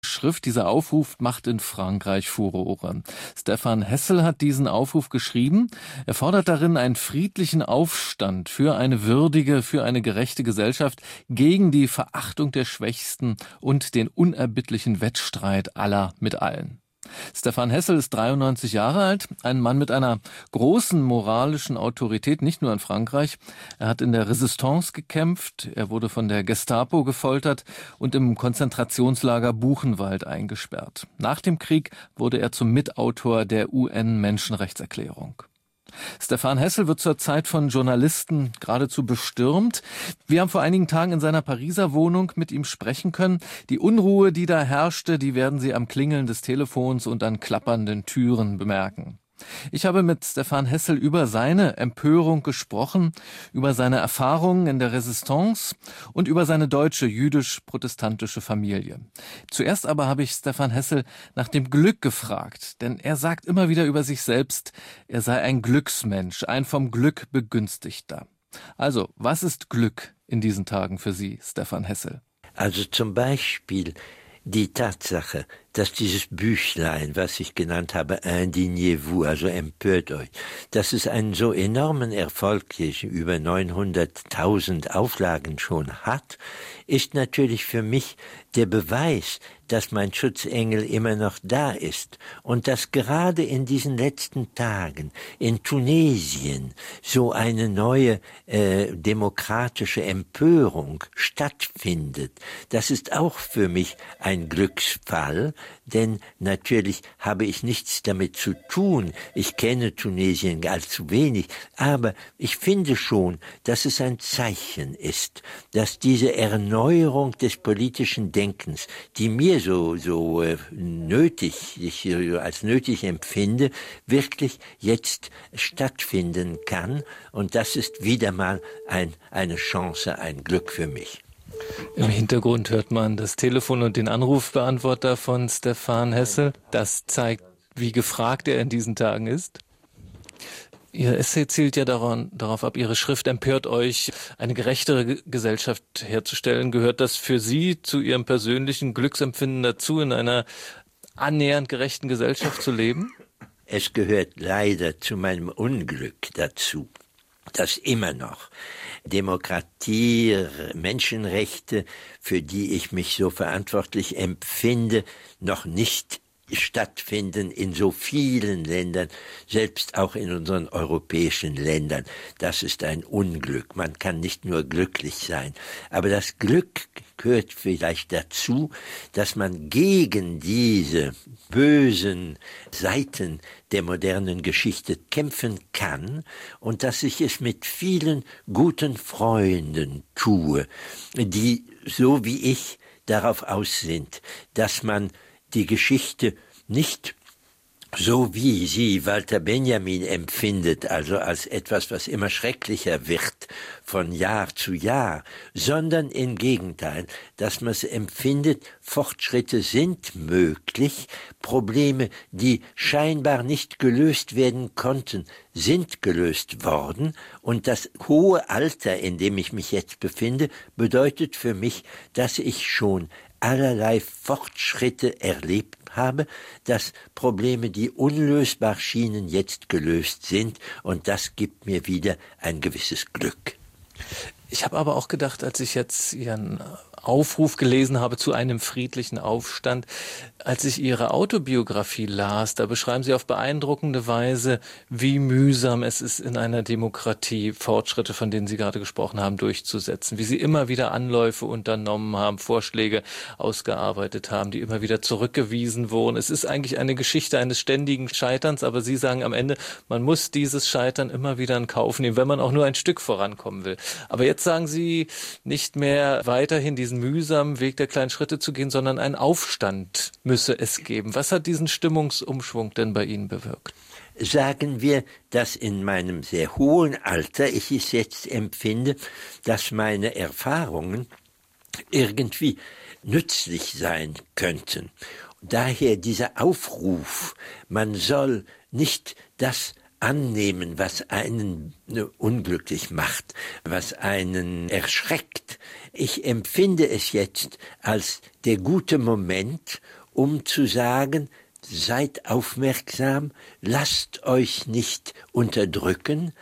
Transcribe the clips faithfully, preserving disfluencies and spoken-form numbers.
Schrift, dieser Aufruf macht in Frankreich Furore. Stefan Hessel hat diesen Aufruf geschrieben. Er fordert darin einen friedlichen Aufstand für eine würdige, für eine gerechte Gesellschaft gegen die Verachtung der Schwächsten und den unerbittlichen Wettstreit aller mit allen. Stefan Hessel ist dreiundneunzig Jahre alt, ein Mann mit einer großen moralischen Autorität, nicht nur in Frankreich. Er hat in der Resistance gekämpft, er wurde von der Gestapo gefoltert und im Konzentrationslager Buchenwald eingesperrt. Nach dem Krieg wurde er zum Mitautor der U N-Menschenrechtserklärung. Stefan Hessel wird zurzeit von Journalisten geradezu bestürmt. Wir haben vor einigen Tagen in seiner Pariser Wohnung mit ihm sprechen können. Die Unruhe, die da herrschte, die werden Sie am Klingeln des Telefons und an klappernden Türen bemerken. Ich habe mit Stefan Hessel über seine Empörung gesprochen, über seine Erfahrungen in der Resistance und über seine deutsche jüdisch-protestantische Familie. Zuerst aber habe ich Stefan Hessel nach dem Glück gefragt, denn er sagt immer wieder über sich selbst, er sei ein Glücksmensch, ein vom Glück Begünstigter. Also, was ist Glück in diesen Tagen für Sie, Stefan Hessel? Also zum Beispiel die Tatsache, dass dieses Büchlein, was ich genannt habe, Indignez-vous, also empört euch, dass es einen so enormen Erfolg, über neunhunderttausend Auflagen schon hat, ist natürlich für mich der Beweis, dass mein Schutzengel immer noch da ist und dass gerade in diesen letzten Tagen in Tunesien so eine neue äh, demokratische Empörung stattfindet. Das ist auch für mich ein Glücksfall, denn natürlich habe ich nichts damit zu tun. Ich kenne Tunesien allzu wenig, aber ich finde schon, dass es ein Zeichen ist, dass diese Erneuerung des politischen Denkens, die mir so so äh, nötig, ich äh, als nötig empfinde, wirklich jetzt stattfinden kann. Und das ist wieder mal ein, eine Chance, ein Glück für mich. Im Hintergrund hört man das Telefon und den Anrufbeantworter von Stefan Hessel. Das zeigt, wie gefragt er in diesen Tagen ist. Ihr Essay zielt ja daran, darauf ab, Ihre Schrift empört euch, eine gerechtere Gesellschaft herzustellen. Gehört das für Sie zu Ihrem persönlichen Glücksempfinden dazu, in einer annähernd gerechten Gesellschaft zu leben? Es gehört leider zu meinem Unglück dazu, dass immer noch Demokratie, Menschenrechte, für die ich mich so verantwortlich empfinde, noch nicht stattfinden in so vielen Ländern, selbst auch in unseren europäischen Ländern. Das ist ein Unglück. Man kann nicht nur glücklich sein. Aber das Glück gehört vielleicht dazu, dass man gegen diese bösen Seiten der modernen Geschichte kämpfen kann und dass ich es mit vielen guten Freunden tue, die so wie ich darauf aus sind, dass man die Geschichte nicht so wie sie Walter Benjamin empfindet, also als etwas, was immer schrecklicher wird von Jahr zu Jahr, sondern im Gegenteil, dass man es empfindet, Fortschritte sind möglich, Probleme, die scheinbar nicht gelöst werden konnten, sind gelöst worden und das hohe Alter, in dem ich mich jetzt befinde, bedeutet für mich, dass ich schon allerlei Fortschritte erlebt habe, dass Probleme, die unlösbar schienen, jetzt gelöst sind und das gibt mir wieder ein gewisses Glück. Ich habe aber auch gedacht, als ich jetzt Ihren Aufruf gelesen habe zu einem friedlichen Aufstand, als ich Ihre Autobiografie las, da beschreiben Sie auf beeindruckende Weise, wie mühsam es ist, in einer Demokratie Fortschritte, von denen Sie gerade gesprochen haben, durchzusetzen, wie Sie immer wieder Anläufe unternommen haben, Vorschläge ausgearbeitet haben, die immer wieder zurückgewiesen wurden. Es ist eigentlich eine Geschichte eines ständigen Scheiterns, aber Sie sagen am Ende, man muss dieses Scheitern immer wieder in Kauf nehmen, wenn man auch nur ein Stück vorankommen will. Aber jetzt sagen Sie nicht mehr weiterhin diesen mühsamen Weg der kleinen Schritte zu gehen, sondern einen Aufstand müsse es geben. Was hat diesen Stimmungsumschwung denn bei Ihnen bewirkt? Sagen wir, dass in meinem sehr hohen Alter ich es jetzt empfinde, dass meine Erfahrungen irgendwie nützlich sein könnten. Daher dieser Aufruf, man soll nicht das annehmen, was einen unglücklich macht, was einen erschreckt. Ich empfinde es jetzt als der gute Moment, um zu sagen, seid aufmerksam, lasst euch nicht unterdrücken,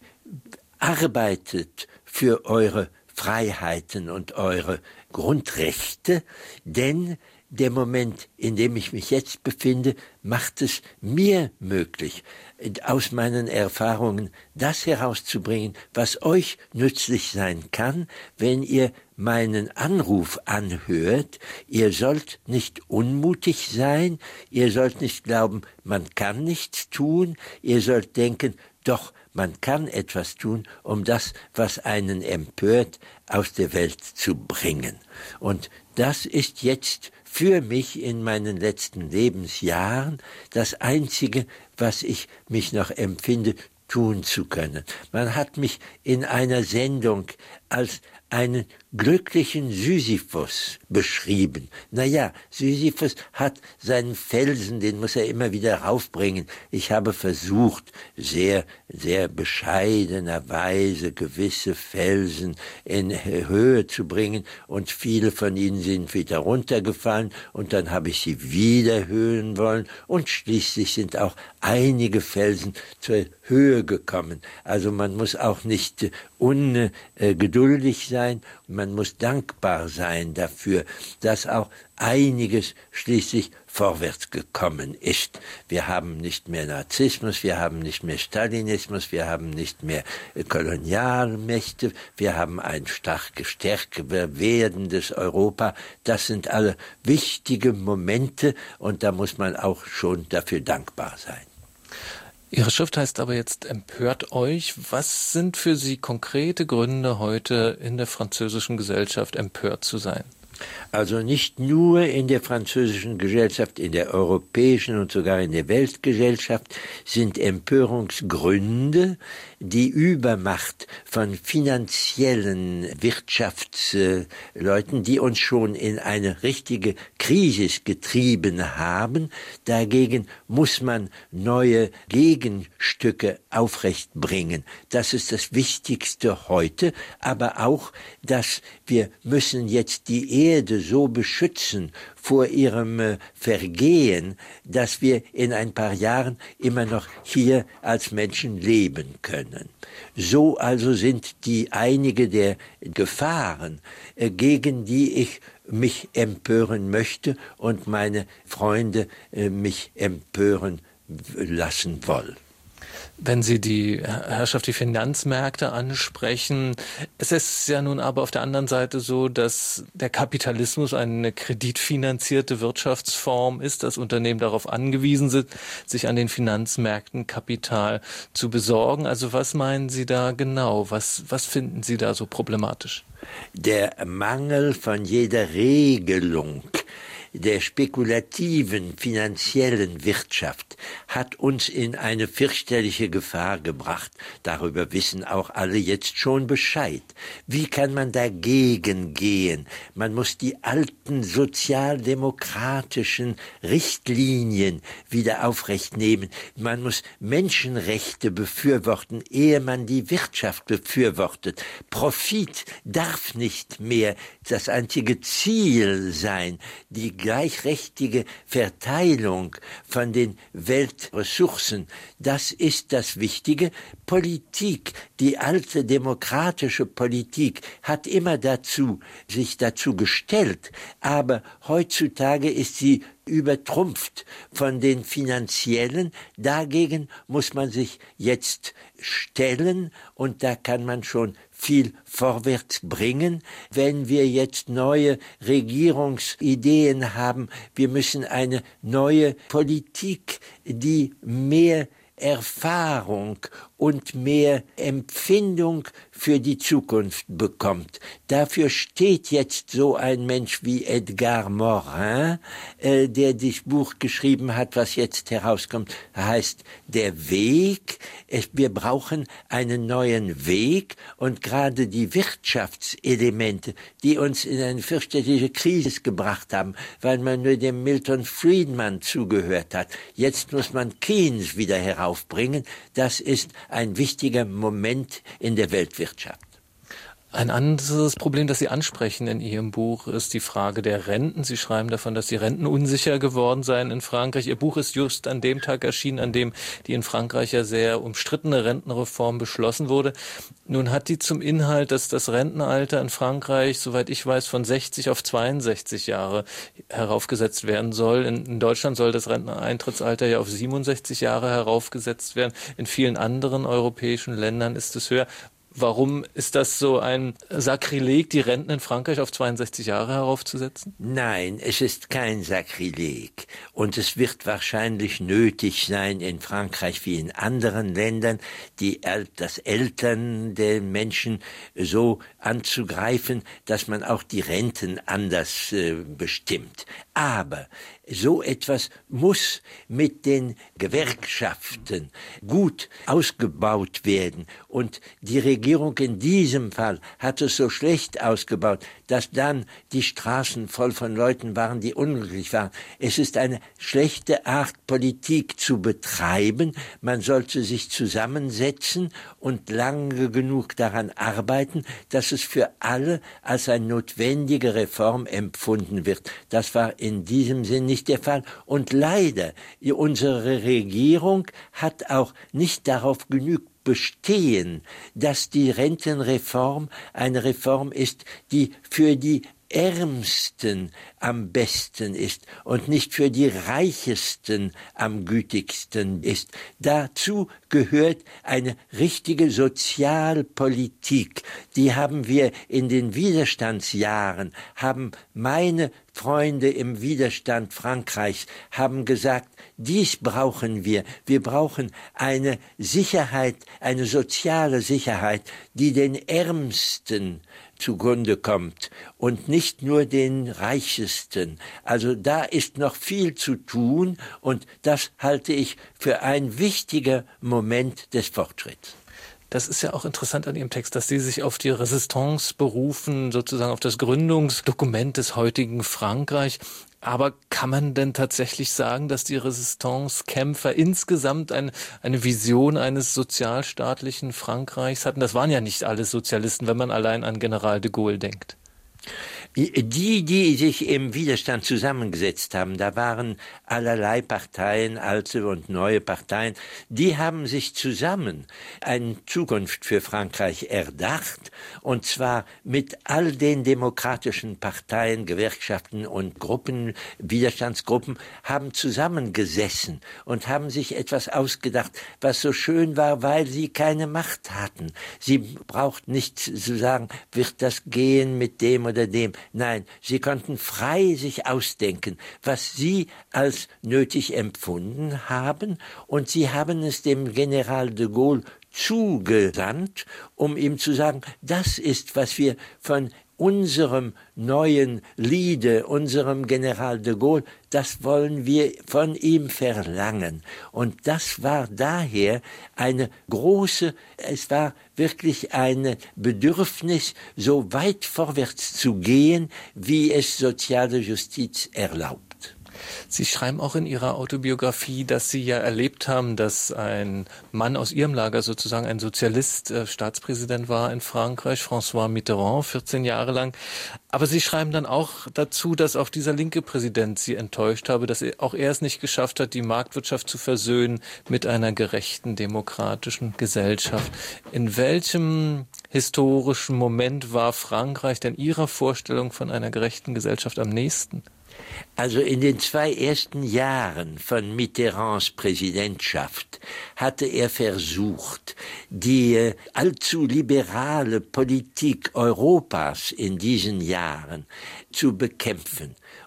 arbeitet für eure Freiheiten und eure Grundrechte, denn der Moment, in dem ich mich jetzt befinde, macht es mir möglich, aus meinen Erfahrungen das herauszubringen, was euch nützlich sein kann, wenn ihr meinen Anruf anhört. Ihr sollt nicht unmutig sein, ihr sollt nicht glauben, man kann nichts tun, ihr sollt denken, doch, man kann etwas tun, um das, was einen empört, aus der Welt zu bringen. Und das ist jetzt für mich in meinen letzten Lebensjahren das Einzige, was ich mich noch empfinde, tun zu können. Man hat mich in einer Sendung als einen glücklichen Sisyphus beschrieben. Naja, Sisyphus hat seinen Felsen, den muss er immer wieder raufbringen. Ich habe versucht, sehr, sehr bescheidenerweise gewisse Felsen in Höhe zu bringen und viele von ihnen sind wieder runtergefallen und dann habe ich sie wieder erhöhen wollen und schließlich sind auch einige Felsen zur Höhe gekommen. Also man muss auch nicht ungeduldig sein, man muss dankbar sein dafür, dass auch einiges schließlich vorwärts gekommen ist. Wir haben nicht mehr Narzissmus, wir haben nicht mehr Stalinismus, wir haben nicht mehr Kolonialmächte, wir haben ein stark gestärkter werdendes Europa. Das sind alle wichtige Momente und da muss man auch schon dafür dankbar sein. Ihre Schrift heißt aber jetzt Empört euch. Was sind für Sie konkrete Gründe, heute in der französischen Gesellschaft empört zu sein? Also nicht nur in der französischen Gesellschaft, in der europäischen und sogar in der Weltgesellschaft sind Empörungsgründe die Übermacht von finanziellen Wirtschaftsleuten, die uns schon in eine richtige Krise getrieben haben. Dagegen muss man neue Gegenstücke aufrechtbringen. Das ist das Wichtigste heute, aber auch, dass wir müssen jetzt die Erde so beschützen vor ihrem äh, Vergehen, dass wir in ein paar Jahren immer noch hier als Menschen leben können. So also sind die einige der Gefahren, äh, gegen die ich mich empören möchte und meine Freunde äh, mich empören lassen wollen. Wenn Sie die Herrschaft, die Finanzmärkte ansprechen, es ist ja nun aber auf der anderen Seite so, dass der Kapitalismus eine kreditfinanzierte Wirtschaftsform ist, dass Unternehmen darauf angewiesen sind, sich an den Finanzmärkten Kapital zu besorgen. Also was meinen Sie da genau? Was, was finden Sie da so problematisch? Der Mangel von jeder Regelung der spekulativen finanziellen Wirtschaft hat uns in eine fürchterliche Gefahr gebracht. Darüber wissen auch alle jetzt schon Bescheid. Wie kann man dagegen gehen? Man muss die alten sozialdemokratischen Richtlinien wieder aufrechtnehmen. Man muss Menschenrechte befürworten, ehe man die Wirtschaft befürwortet. Profit darf nicht mehr das einzige Ziel sein. Die gleichrechtliche Verteilung von den Weltressourcen, das ist das Wichtige. Politik, die alte demokratische Politik hat immer dazu, sich dazu gestellt, aber heutzutage ist sie übertrumpft von den finanziellen. Dagegen muss man sich jetzt stellen und da kann man schon viel vorwärts bringen, wenn wir jetzt neue Regierungsideen haben. Wir müssen eine neue Politik, die mehr Erfahrung und mehr Empfindung für die Zukunft bekommt. Dafür steht jetzt so ein Mensch wie Edgar Morin, äh, der das Buch geschrieben hat, was jetzt herauskommt, heißt Der Weg. Es, wir brauchen einen neuen Weg, und gerade die Wirtschaftselemente, die uns in eine fürchterliche Krise gebracht haben, weil man nur dem Milton Friedman zugehört hat. Jetzt muss man Keynes wieder heraufbringen. Das ist ein wichtiger Moment in der Weltwirtschaft. Ein anderes Problem, das Sie ansprechen in Ihrem Buch, ist die Frage der Renten. Sie schreiben davon, dass die Renten unsicher geworden seien in Frankreich. Ihr Buch ist just an dem Tag erschienen, an dem die in Frankreich ja sehr umstrittene Rentenreform beschlossen wurde. Nun hat die zum Inhalt, dass das Rentenalter in Frankreich, soweit ich weiß, von sechzig auf zweiundsechzig Jahre heraufgesetzt werden soll. In, in Deutschland soll das Renteneintrittsalter ja auf siebenundsechzig Jahre heraufgesetzt werden. In vielen anderen europäischen Ländern ist es höher. Warum ist das so ein Sakrileg, die Renten in Frankreich auf zweiundsechzig Jahre heraufzusetzen? Nein, es ist kein Sakrileg. Und es wird wahrscheinlich nötig sein, in Frankreich wie in anderen Ländern, die, das Eltern der Menschen so anzugreifen, dass man auch die Renten anders äh, bestimmt. Aber so etwas muss mit den Gewerkschaften gut ausgebaut werden. Und die Regierung in diesem Fall hat es so schlecht ausgebaut, dass dann die Straßen voll von Leuten waren, die unglücklich waren. Es ist eine schlechte Art, Politik zu betreiben. Man sollte sich zusammensetzen und lange genug daran arbeiten, dass es für alle als eine notwendige Reform empfunden wird. Das war in diesem Sinn nicht der Fall. Und leider, unsere Regierung hat auch nicht darauf genügt bestehen, dass die Rentenreform eine Reform ist, die für die Ärmsten am besten ist und nicht für die Reichesten am gütigsten ist. Dazu gehört eine richtige Sozialpolitik. Die haben wir in den Widerstandsjahren, haben meine Freunde im Widerstand Frankreichs haben gesagt, dies brauchen wir. Wir brauchen eine Sicherheit, eine soziale Sicherheit, die den Ärmsten zugrunde kommt und nicht nur den Reichesten. Also da ist noch viel zu tun, und das halte ich für ein wichtiger Moment des Fortschritts. Das ist ja auch interessant an Ihrem Text, dass Sie sich auf die Resistance berufen, sozusagen auf das Gründungsdokument des heutigen Frankreich. Aber kann man denn tatsächlich sagen, dass die Resistance-Kämpfer insgesamt ein, eine Vision eines sozialstaatlichen Frankreichs hatten? Das waren ja nicht alle Sozialisten, wenn man allein an General de Gaulle denkt. Die, die sich im Widerstand zusammengesetzt haben, da waren allerlei Parteien, alte und neue Parteien, die haben sich zusammen eine Zukunft für Frankreich erdacht, und zwar mit all den demokratischen Parteien, Gewerkschaften und Gruppen, Widerstandsgruppen, haben zusammengesessen und haben sich etwas ausgedacht, was so schön war, weil sie keine Macht hatten. Sie brauchten nicht zu sagen, wird das gehen mit dem oder dem. Nein, sie konnten frei sich ausdenken, was sie als nötig empfunden haben, und sie haben es dem General de Gaulle zugesandt, um ihm zu sagen, das ist, was wir von unserem neuen Liede, unserem General de Gaulle, das wollen wir von ihm verlangen. Und das war daher eine große, es war wirklich ein Bedürfnis, so weit vorwärts zu gehen, wie es soziale Justiz erlaubt. Sie schreiben auch in Ihrer Autobiografie, dass Sie ja erlebt haben, dass ein Mann aus Ihrem Lager, sozusagen ein Sozialist, äh, Staatspräsident war in Frankreich, François Mitterrand, vierzehn Jahre lang. Aber Sie schreiben dann auch dazu, dass auch dieser linke Präsident Sie enttäuscht habe, dass auch er es nicht geschafft hat, die Marktwirtschaft zu versöhnen mit einer gerechten, demokratischen Gesellschaft. In welchem historischen Moment war Frankreich denn Ihrer Vorstellung von einer gerechten Gesellschaft am nächsten? Also in den zwei ersten Jahren von Mitterrands Präsidentschaft hatte er versucht, die allzu liberale Politik Europas in diesen Jahren zu bekämpfen.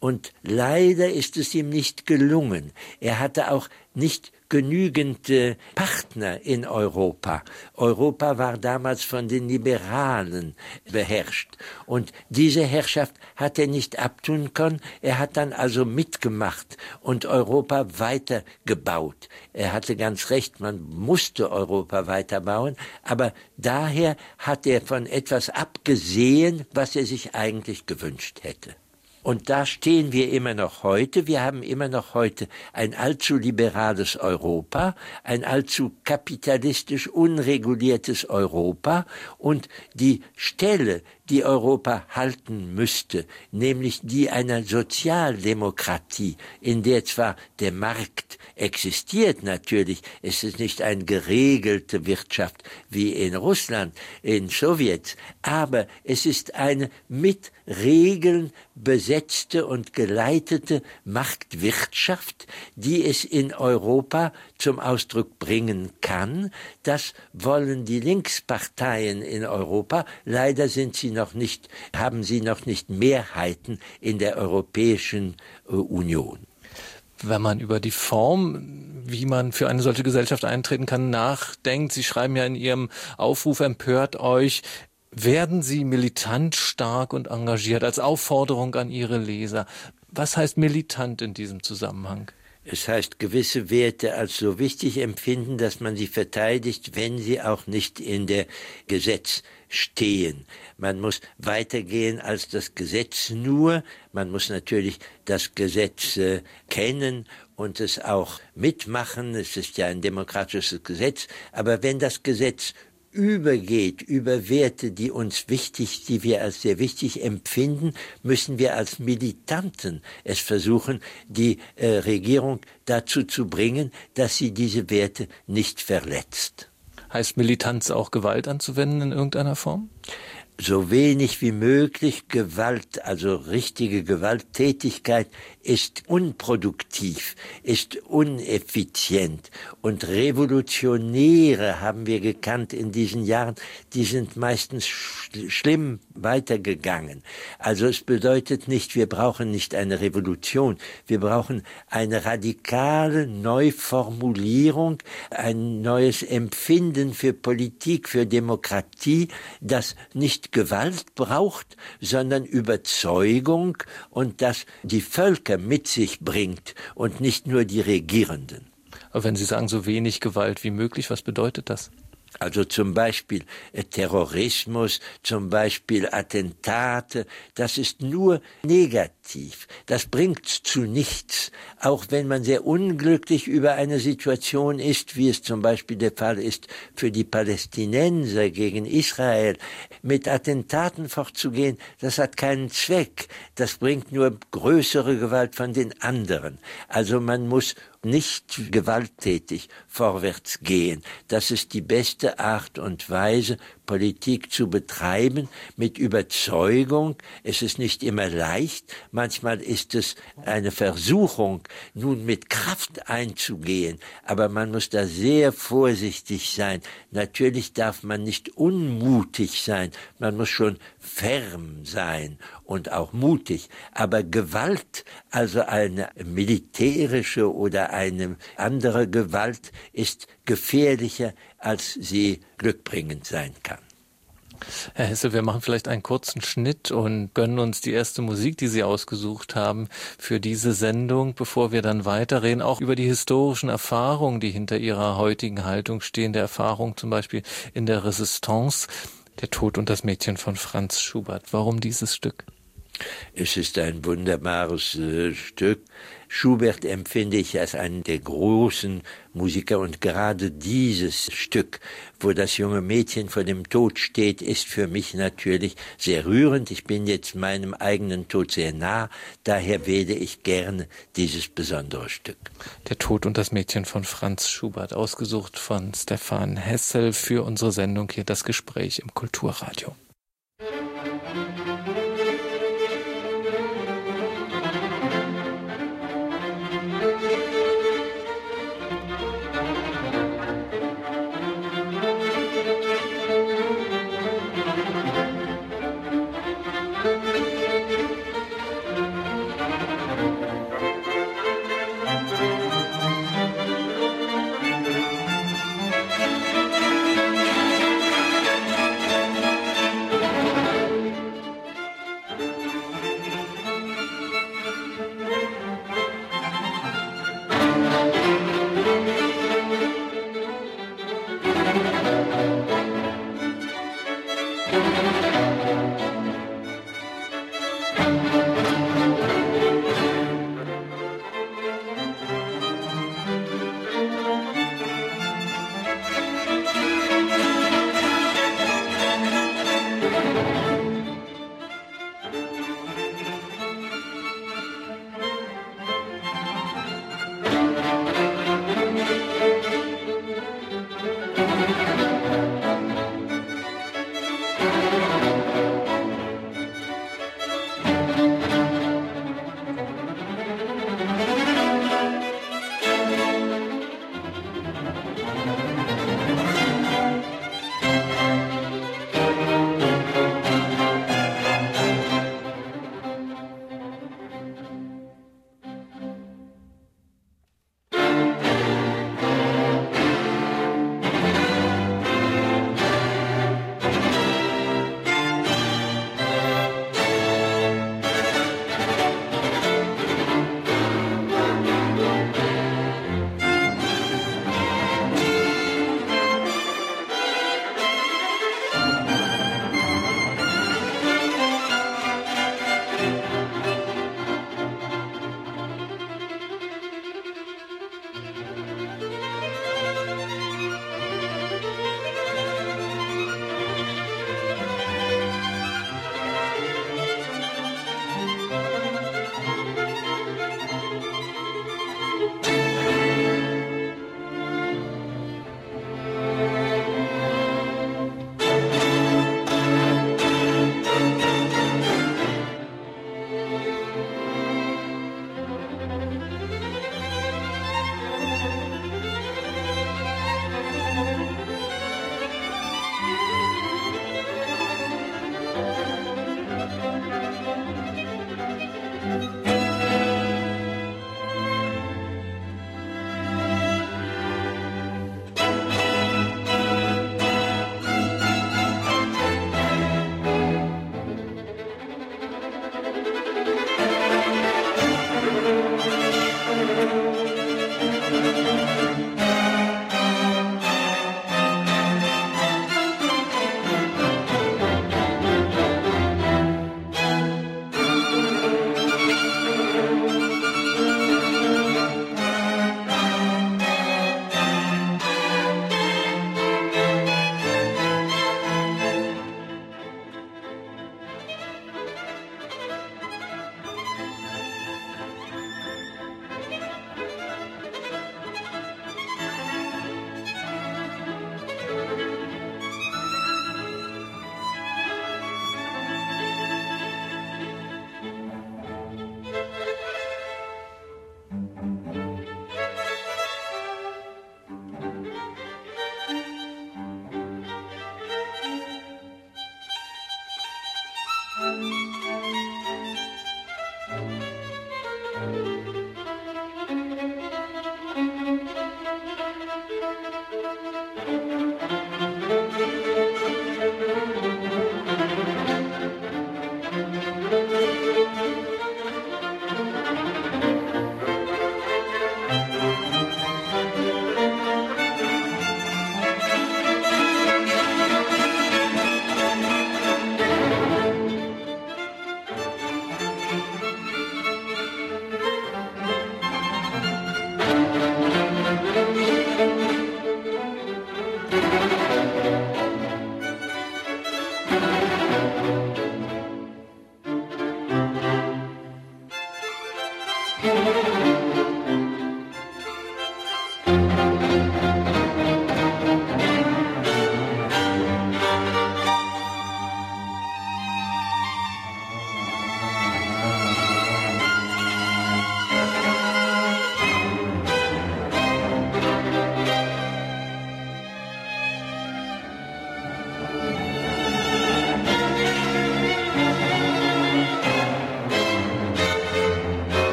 Und leider ist es ihm nicht gelungen. Er hatte auch nicht genügend äh, Partner in Europa. Europa war damals von den Liberalen beherrscht. Und diese Herrschaft hat er nicht abtun können. Er hat dann also mitgemacht und Europa weitergebaut. Er hatte ganz recht, man musste Europa weiterbauen. Aber daher hat er von etwas abgesehen, was er sich eigentlich gewünscht hätte. Und da stehen wir immer noch heute. Wir haben immer noch heute ein allzu liberales Europa, ein allzu kapitalistisch unreguliertes Europa. Und die Stelle, die Europa halten müsste, nämlich die einer Sozialdemokratie, in der zwar der Markt existiert natürlich, es ist nicht eine geregelte Wirtschaft wie in Russland, in Sowjets, aber es ist eine mit Regeln besetzte und geleitete Marktwirtschaft, die es in Europa zum Ausdruck bringen kann. Das wollen die Linksparteien in Europa. Leider sind sie noch nicht, haben sie noch nicht Mehrheiten in der Europäischen Union. Wenn man über die Form, wie man für eine solche Gesellschaft eintreten kann, nachdenkt, Sie schreiben ja in Ihrem Aufruf, empört euch, werden Sie militant, stark und engagiert, als Aufforderung an Ihre Leser. Was heißt militant in diesem Zusammenhang? Es heißt, gewisse Werte als so wichtig empfinden, dass man sie verteidigt, wenn sie auch nicht in der Gesetz stehen. Man muss weitergehen als das Gesetz nur. Man muss natürlich das Gesetz äh, kennen und es auch mitmachen. Es ist ja ein demokratisches Gesetz. Aber wenn das Gesetz übergeht über Werte, die uns wichtig, die wir als sehr wichtig empfinden, müssen wir als Militanten es versuchen, die äh, Regierung dazu zu bringen, dass sie diese Werte nicht verletzt. Heißt Militanz auch Gewalt anzuwenden in irgendeiner Form? So wenig wie möglich. Gewalt, also richtige Gewalttätigkeit, ist unproduktiv, ist uneffizient. Und Revolutionäre haben wir gekannt in diesen Jahren, die sind meistens sch- schlimm weitergegangen. Also es bedeutet nicht, wir brauchen nicht eine Revolution, wir brauchen eine radikale Neuformulierung, ein neues Empfinden für Politik, für Demokratie, das nicht Gewalt braucht, sondern Überzeugung und das die Völker mit sich bringt und nicht nur die Regierenden. Aber wenn Sie sagen, so wenig Gewalt wie möglich, was bedeutet das? Also zum Beispiel äh, Terrorismus, zum Beispiel Attentate, das ist nur negativ. Das bringt zu nichts. Auch wenn man sehr unglücklich über eine Situation ist, wie es zum Beispiel der Fall ist für die Palästinenser gegen Israel, mit Attentaten fortzugehen, das hat keinen Zweck. Das bringt nur größere Gewalt von den anderen. Also man muss nicht gewalttätig vorwärts gehen. Das ist die beste Art und Weise, Politik zu betreiben, mit Überzeugung. Es ist nicht immer leicht. Manchmal ist es eine Versuchung, nun mit Kraft einzugehen. Aber man muss da sehr vorsichtig sein. Natürlich darf man nicht unmutig sein. Man muss schon firm sein und auch mutig. Aber Gewalt, also eine militärische oder eine andere Gewalt, ist gefährlicher, als sie glückbringend sein kann. Herr Hessel, wir machen vielleicht einen kurzen Schnitt und gönnen uns die erste Musik, die Sie ausgesucht haben für diese Sendung, bevor wir dann weiterreden, auch über die historischen Erfahrungen, die hinter Ihrer heutigen Haltung stehen, der Erfahrung zum Beispiel in der Resistance, der Tod und das Mädchen von Franz Schubert. Warum dieses Stück? Es ist ein wunderbares äh, Stück. Schubert empfinde ich als einen der großen Musiker und gerade dieses Stück, wo das junge Mädchen vor dem Tod steht, ist für mich natürlich sehr rührend. Ich bin jetzt meinem eigenen Tod sehr nah, daher wähle ich gerne dieses besondere Stück. Der Tod und das Mädchen von Franz Schubert, ausgesucht von Stefan Hessel für unsere Sendung hier, das Gespräch im Kulturradio.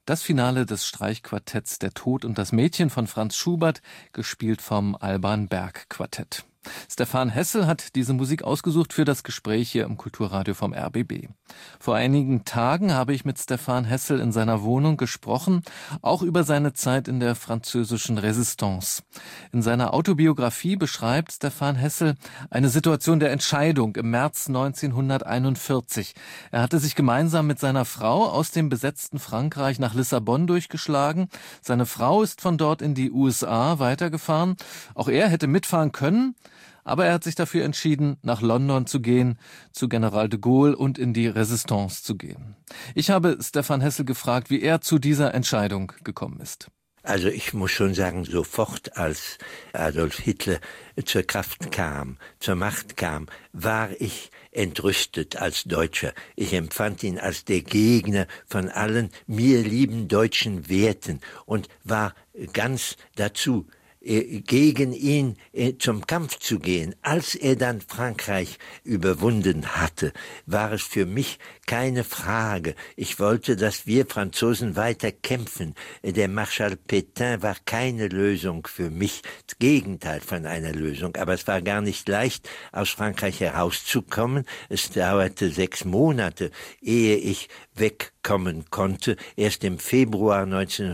Das Finale des Streichquartetts Der Tod und das Mädchen von Franz Schubert, gespielt vom Alban Berg Quartett. Stefan Hessel hat diese Musik ausgesucht für das Gespräch hier im Kulturradio vom R B B. Vor einigen Tagen habe ich mit Stefan Hessel in seiner Wohnung gesprochen, auch über seine Zeit in der französischen Resistance. In seiner Autobiografie beschreibt Stefan Hessel eine Situation der Entscheidung im März neunzehnhunderteinundvierzig. Er hatte sich gemeinsam mit seiner Frau aus dem besetzten Frankreich nach Lissabon durchgeschlagen. Seine Frau ist von dort in die U S A weitergefahren. Auch er hätte mitfahren können, aber er hat sich dafür entschieden, nach London zu gehen, zu General de Gaulle und in die Resistance zu gehen. Ich habe Stefan Hessel gefragt, wie er zu dieser Entscheidung gekommen ist. Also ich muss schon sagen, sofort als Adolf Hitler zur Kraft kam, zur Macht kam, war ich entrüstet als Deutscher. Ich empfand ihn als der Gegner von allen mir lieben deutschen Werten und war ganz dazu, gegen ihn zum Kampf zu gehen. Als er dann Frankreich überwunden hatte, war es für mich keine Frage. Ich wollte, dass wir Franzosen weiter kämpfen. Der Marschall Pétain war keine Lösung für mich, das Gegenteil von einer Lösung. Aber es war gar nicht leicht, aus Frankreich herauszukommen. Es dauerte sechs Monate, ehe ich wegkommen konnte. Erst im Februar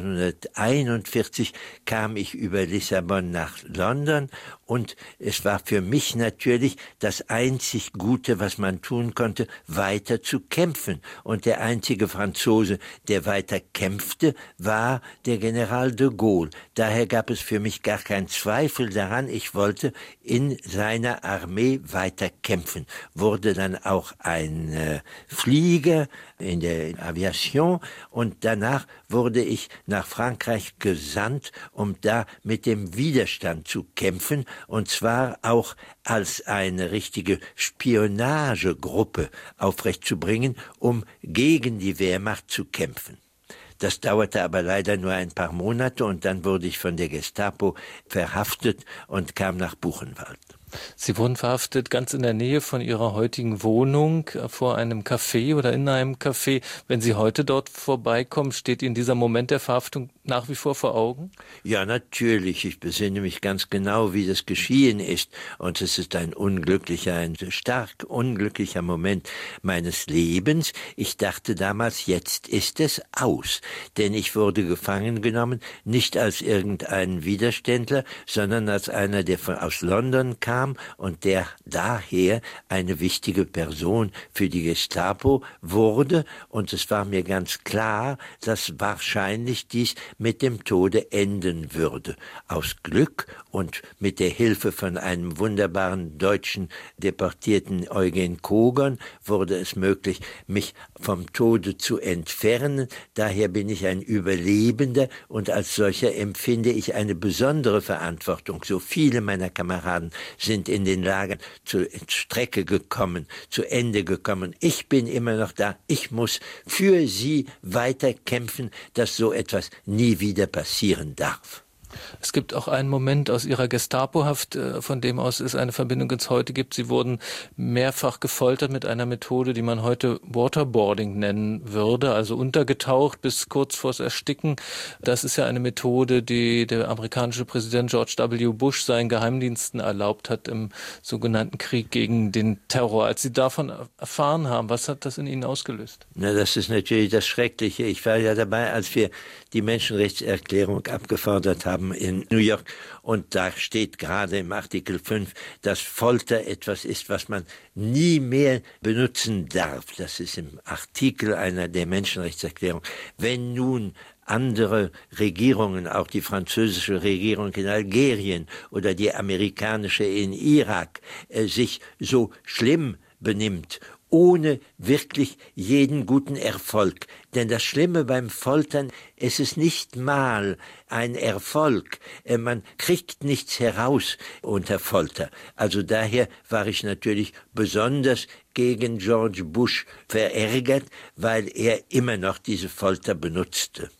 neunzehnhunderteinundvierzig kam ich über Lissabon nach London und es war für mich natürlich das einzig Gute, was man tun konnte, weiter zu kämpfen. Und der einzige Franzose, der weiter kämpfte, war der General de Gaulle. Daher gab es für mich gar keinen Zweifel daran, ich wollte in seiner Armee weiter kämpfen. Wurde dann auch ein äh, Flieger in der Aviation und danach wurde ich nach Frankreich gesandt, um da mit dem Widerstand zu kämpfen und zwar auch als eine richtige Spionagegruppe aufrechtzubringen, um gegen die Wehrmacht zu kämpfen. Das dauerte aber leider nur ein paar Monate und dann wurde ich von der Gestapo verhaftet und kam nach Buchenwald. Sie wurden verhaftet ganz in der Nähe von Ihrer heutigen Wohnung, vor einem Café oder in einem Café. Wenn Sie heute dort vorbeikommen, steht Ihnen dieser Moment der Verhaftung nach wie vor vor Augen? Ja, natürlich. Ich besinne mich ganz genau, wie das geschehen ist. Und es ist ein unglücklicher, ein stark unglücklicher Moment meines Lebens. Ich dachte damals, jetzt ist es aus. Denn ich wurde gefangen genommen, nicht als irgendein Widerständler, sondern als einer, der von, aus London kam und der daher eine wichtige Person für die Gestapo wurde. Und es war mir ganz klar, dass wahrscheinlich dies mit dem Tode enden würde. Aus Glück und mit der Hilfe von einem wunderbaren deutschen Deportierten Eugen Kogon wurde es möglich, mich vom Tode zu entfernen. Daher bin ich ein Überlebender und als solcher empfinde ich eine besondere Verantwortung. So viele meiner Kameraden sind in den Lagern zur Strecke gekommen, zu Ende gekommen. Ich bin immer noch da. Ich muss für sie weiter kämpfen, dass so etwas nie wieder passieren darf. Es gibt auch einen Moment aus Ihrer Gestapohaft, von dem aus es eine Verbindung ins Heute gibt. Sie wurden mehrfach gefoltert mit einer Methode, die man heute Waterboarding nennen würde, also untergetaucht bis kurz vors Ersticken. Das ist ja eine Methode, die der amerikanische Präsident George W. Bush seinen Geheimdiensten erlaubt hat im sogenannten Krieg gegen den Terror. Als Sie davon erfahren haben, was hat das in Ihnen ausgelöst? Na, das ist natürlich das Schreckliche. Ich war ja dabei, als wir die Menschenrechtserklärung abgefordert haben in New York. Und da steht gerade im Artikel fünf, dass Folter etwas ist, was man nie mehr benutzen darf. Das ist im Artikel einer der Menschenrechtserklärung. Wenn nun andere Regierungen, auch die französische Regierung in Algerien oder die amerikanische in Irak, äh, sich so schlimm benimmt, ohne wirklich jeden guten Erfolg. Denn das Schlimme beim Foltern, es ist nicht mal ein Erfolg. Man kriegt nichts heraus unter Folter. Also daher war ich natürlich besonders gegen George Bush verärgert, weil er immer noch diese Folter benutzte.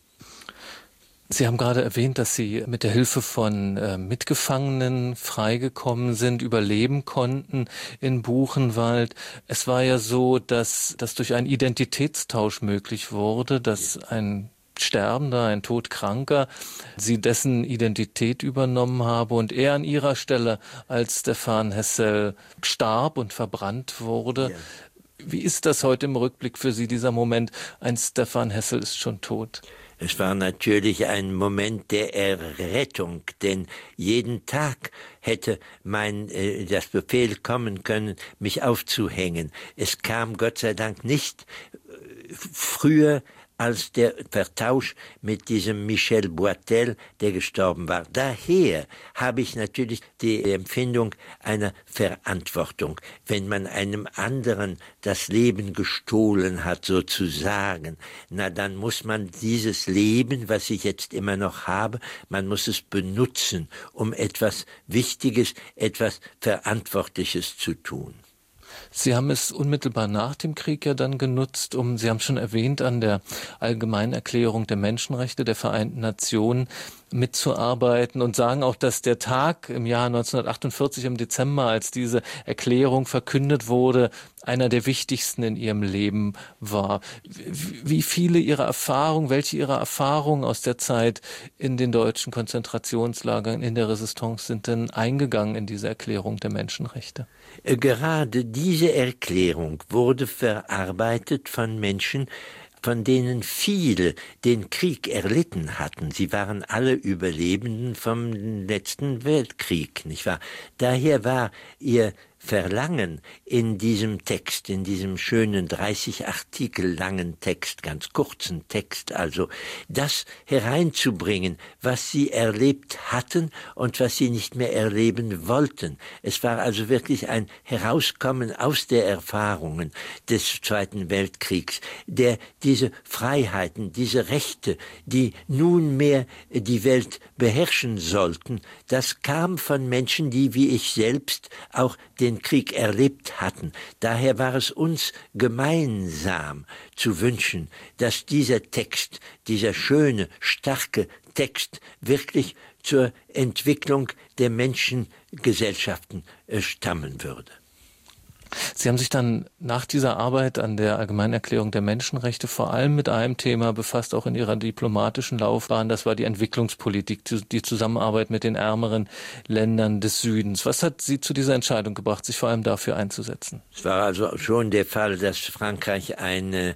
Sie haben gerade erwähnt, dass Sie mit der Hilfe von äh, Mitgefangenen freigekommen sind, überleben konnten in Buchenwald. Es war ja so, dass das durch einen Identitätstausch möglich wurde, dass ein Sterbender, ein Todkranker, sie dessen Identität übernommen habe und er an ihrer Stelle, als Stefan Hessel starb und verbrannt wurde. Ja. Wie ist das heute im Rückblick für Sie, dieser Moment, ein Stefan Hessel ist schon tot? Es war natürlich ein Moment der Errettung, denn jeden Tag hätte mein äh, das Befehl kommen können, mich aufzuhängen. Es kam Gott sei Dank nicht äh, früher als der Vertausch mit diesem Michel Boitel, der gestorben war. Daher habe ich natürlich die Empfindung einer Verantwortung. Wenn man einem anderen das Leben gestohlen hat, sozusagen, na dann muss man dieses Leben, was ich jetzt immer noch habe, man muss es benutzen, um etwas Wichtiges, etwas Verantwortliches zu tun. Sie haben es unmittelbar nach dem Krieg ja dann genutzt, um, Sie haben es schon erwähnt, an der Allgemeinen Erklärung der Menschenrechte der Vereinten Nationen mitzuarbeiten und sagen auch, dass der Tag im Jahr neunzehnhundertachtundvierzig im Dezember, als diese Erklärung verkündet wurde, einer der wichtigsten in Ihrem Leben war. Wie viele Ihrer Erfahrungen, welche Ihrer Erfahrungen aus der Zeit in den deutschen Konzentrationslagern, in der Resistance sind denn eingegangen in diese Erklärung der Menschenrechte? Gerade diese Erklärung wurde verarbeitet von Menschen, von denen viele den Krieg erlitten hatten. Sie waren alle Überlebenden vom letzten Weltkrieg, nicht wahr? Daher war ihr Verlangen in diesem Text, in diesem schönen dreißig Artikel langen Text, ganz kurzen Text, also das hereinzubringen, was sie erlebt hatten und was sie nicht mehr erleben wollten. Es war also wirklich ein Herauskommen aus der Erfahrungen des Zweiten Weltkriegs, der diese Freiheiten, diese Rechte, die nunmehr die Welt beherrschen sollten, das kam von Menschen, die wie ich selbst auch den Krieg erlebt hatten. Daher war es uns gemeinsam zu wünschen, dass dieser Text, dieser schöne, starke Text wirklich zur Entwicklung der Menschengesellschaften äh, stammen würde. Sie haben sich dann nach dieser Arbeit an der Allgemeinen Erklärung der Menschenrechte vor allem mit einem Thema befasst, auch in Ihrer diplomatischen Laufbahn. Das war die Entwicklungspolitik, die Zusammenarbeit mit den ärmeren Ländern des Südens. Was hat Sie zu dieser Entscheidung gebracht, sich vor allem dafür einzusetzen? Es war also schon der Fall, dass Frankreich ein äh,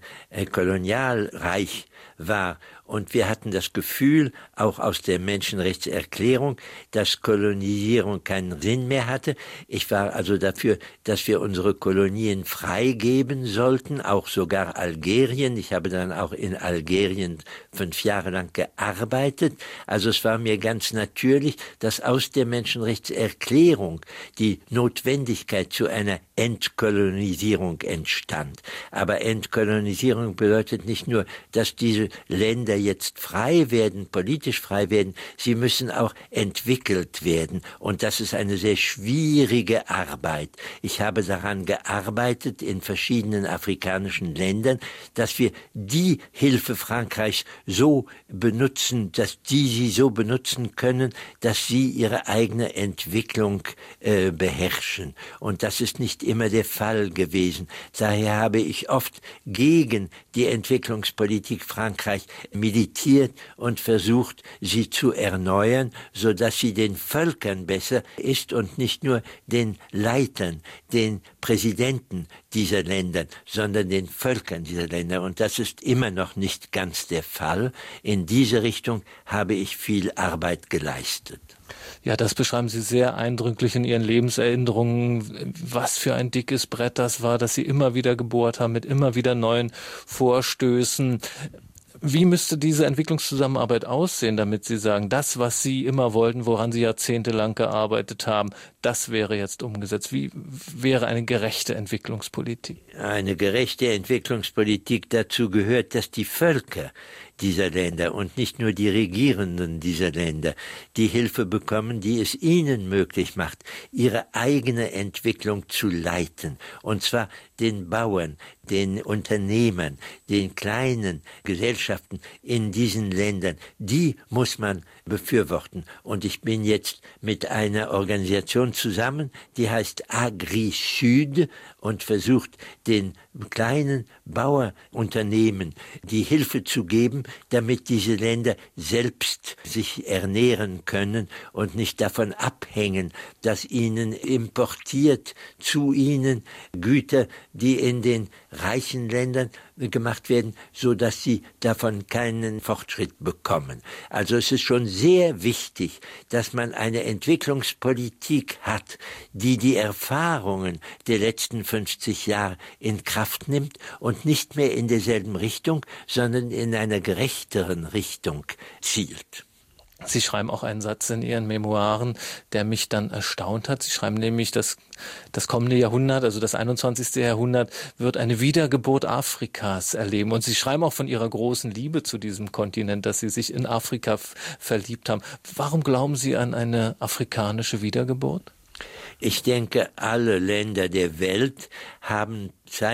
Kolonialreich war. Und wir hatten das Gefühl, auch aus der Menschenrechtserklärung, dass Kolonisierung keinen Sinn mehr hatte. Ich war also dafür, dass wir unsere Kolonien freigeben sollten, auch sogar Algerien. Ich habe dann auch in Algerien fünf Jahre lang gearbeitet. Also es war mir ganz natürlich, dass aus der Menschenrechtserklärung die Notwendigkeit zu einer Entkolonisierung entstand. Aber Entkolonisierung bedeutet nicht nur, dass diese Länder jetzt frei werden, politisch frei werden, sie müssen auch entwickelt werden. Und das ist eine sehr schwierige Arbeit. Ich habe daran gearbeitet in verschiedenen afrikanischen Ländern, dass wir die Hilfe Frankreichs so benutzen, dass die sie so benutzen können, dass sie ihre eigene Entwicklung äh, beherrschen. Und das ist nicht immer der Fall gewesen. Daher habe ich oft gegen die Entwicklungspolitik Frankreich meditiert und versucht, sie zu erneuern, so dass sie den Völkern besser ist und nicht nur den Leitern, den Präsidenten dieser Länder, sondern den Völkern dieser Länder. Und das ist immer noch nicht ganz der Fall. In diese Richtung habe ich viel Arbeit geleistet. Ja, das beschreiben Sie sehr eindrücklich in Ihren Lebenserinnerungen, was für ein dickes Brett das war, das Sie immer wieder gebohrt haben, mit immer wieder neuen Vorstößen. Wie müsste diese Entwicklungszusammenarbeit aussehen, damit Sie sagen, das, was Sie immer wollten, woran Sie jahrzehntelang gearbeitet haben, das wäre jetzt umgesetzt? Wie wäre eine gerechte Entwicklungspolitik? Eine gerechte Entwicklungspolitik, dazu gehört, dass die Völker dieser Länder und nicht nur die Regierenden dieser Länder die Hilfe bekommen, die es ihnen möglich macht, ihre eigene Entwicklung zu leiten. Und zwar den Bauern, den Unternehmern, den kleinen Gesellschaften in diesen Ländern, die muss man befürworten. Und ich bin jetzt mit einer Organisation zusammen, die heißt Agri-Sud und versucht, den kleinen Bauernunternehmen die Hilfe zu geben, damit diese Länder selbst sich ernähren können und nicht davon abhängen, dass ihnen importiert zu ihnen Güter, die in den reichen Ländern gemacht werden, so dass sie davon keinen Fortschritt bekommen. Also es ist schon sehr wichtig, dass man eine Entwicklungspolitik hat, die die Erfahrungen der letzten fünfzig Jahre in Kraft nimmt und nicht mehr in derselben Richtung, sondern in einer gerechteren Richtung zielt. Sie schreiben auch einen Satz in Ihren Memoiren, der mich dann erstaunt hat. Sie schreiben nämlich, dass das kommende Jahrhundert, also das einundzwanzigste Jahrhundert, wird eine Wiedergeburt Afrikas erleben. Und Sie schreiben auch von Ihrer großen Liebe zu diesem Kontinent, dass Sie sich in Afrika f- verliebt haben. Warum glauben Sie an eine afrikanische Wiedergeburt? Ich denke, alle Länder der Welt haben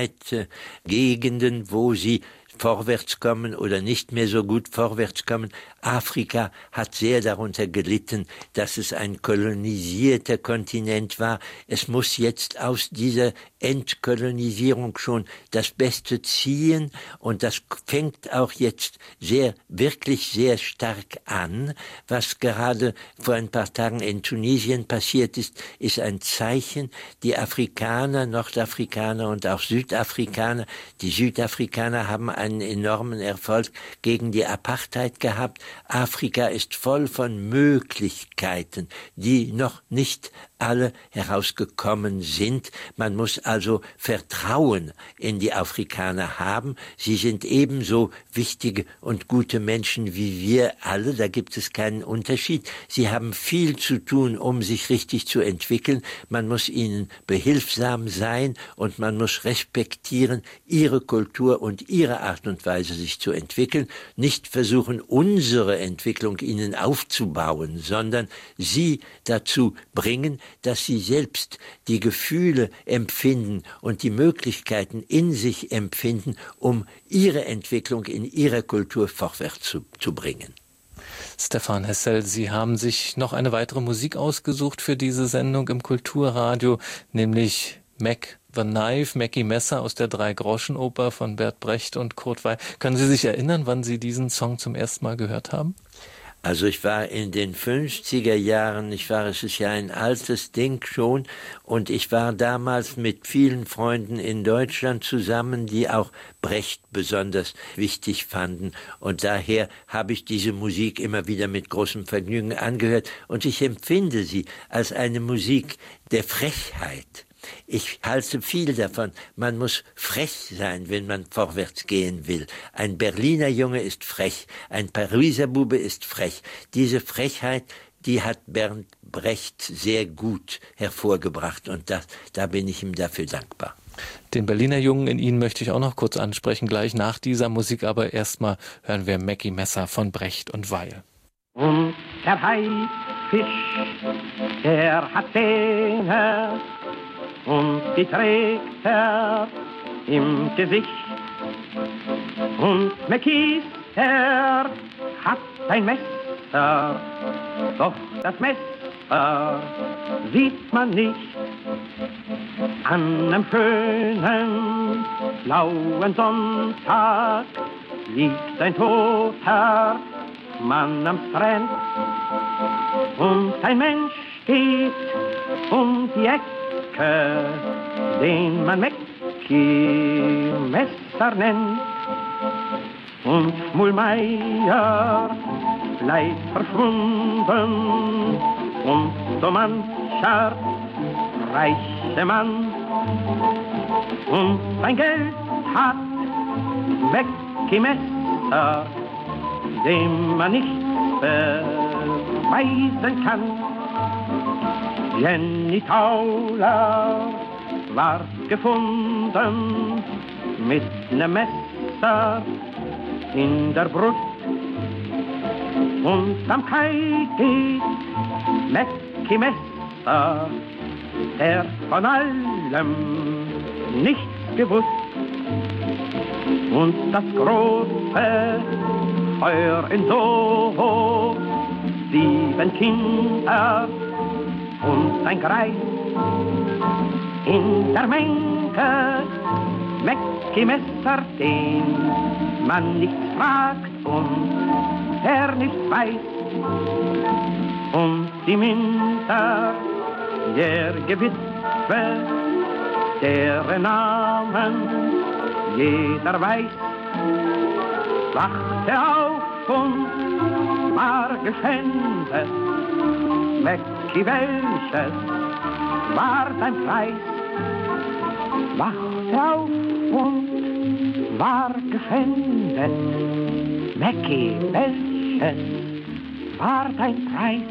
Zeitgegenden, wo sie vorwärts kommen oder nicht mehr so gut vorwärts kommen. Afrika hat sehr darunter gelitten, dass es ein kolonisierter Kontinent war. Es muss jetzt aus dieser Entkolonisierung schon das Beste ziehen und das fängt auch jetzt sehr, wirklich sehr stark an. Was gerade vor ein paar Tagen in Tunesien passiert ist, ist ein Zeichen. Die Afrikaner, Nordafrikaner und auch Südafrikaner, die Südafrikaner haben einen enormen Erfolg gegen die Apartheid gehabt. Afrika ist voll von Möglichkeiten, die noch nicht alle herausgekommen sind. Man muss also Vertrauen in die Afrikaner haben. Sie sind ebenso wichtige und gute Menschen wie wir alle. Da gibt es keinen Unterschied. Sie haben viel zu tun, um sich richtig zu entwickeln. Man muss ihnen behilfsam sein und man muss respektieren ihre Kultur und ihre Art und Weise, sich zu entwickeln. Nicht versuchen, unsere Entwicklung ihnen aufzubauen, sondern sie dazu bringen, dass sie selbst die Gefühle empfinden und die Möglichkeiten in sich empfinden, um ihre Entwicklung in ihrer Kultur vorwärts zu, zu bringen. Stefan Hessel, Sie haben sich noch eine weitere Musik ausgesucht für diese Sendung im Kulturradio, nämlich Mac the Knife, Mackie Messer aus der Drei-Groschen-Oper von Bert Brecht und Kurt Weill. Können Sie sich erinnern, wann Sie diesen Song zum ersten Mal gehört haben? Also ich war in den fünfziger Jahren, ich war, es ist ja ein altes Ding schon, und ich war damals mit vielen Freunden in Deutschland zusammen, die auch Brecht besonders wichtig fanden. Und daher habe ich diese Musik immer wieder mit großem Vergnügen angehört und ich empfinde sie als eine Musik der Frechheit. Ich halte viel davon. Man muss frech sein, wenn man vorwärts gehen will. Ein Berliner Junge ist frech, ein Pariser Bube ist frech. Diese Frechheit, die hat Bernd Brecht sehr gut hervorgebracht und das, da bin ich ihm dafür dankbar. Den Berliner Jungen in Ihnen möchte ich auch noch kurz ansprechen, gleich nach dieser Musik, aber erstmal hören wir Mackie Messer von Brecht und Weill. Und der Haifisch, der hat Zähne, und die trägt er im Gesicht. Und Mackie, er hat ein Messer, doch das Messer sieht man nicht. An einem schönen, blauen Sonntag liegt ein toter Mann am Strand. Und ein Mensch geht um die Ecke, den man Mackie Messer nennt. Und Schmulmeier bleibt verschwunden und so mancher reiche Mann. Und sein Geld hat Mackie Messer, dem man nichts beweisen kann. Jenny Tauler war gefunden mit nem Messer in der Brust. Und am Kai geht Mackie Messer, der von allem nichts gewusst. Und das große Feuer in Soho, sieben Kinder und ein Greis in der Menge. Mackie Mackie-Messer, den man nicht fragt und er nicht weiß. Und die minderjährige Witwe, deren Namen jeder weiß, wachte auf und war geschändet. Mackie, welches war dein Preis? Wachte auf und war geschändet. Mackie, welches war dein Preis?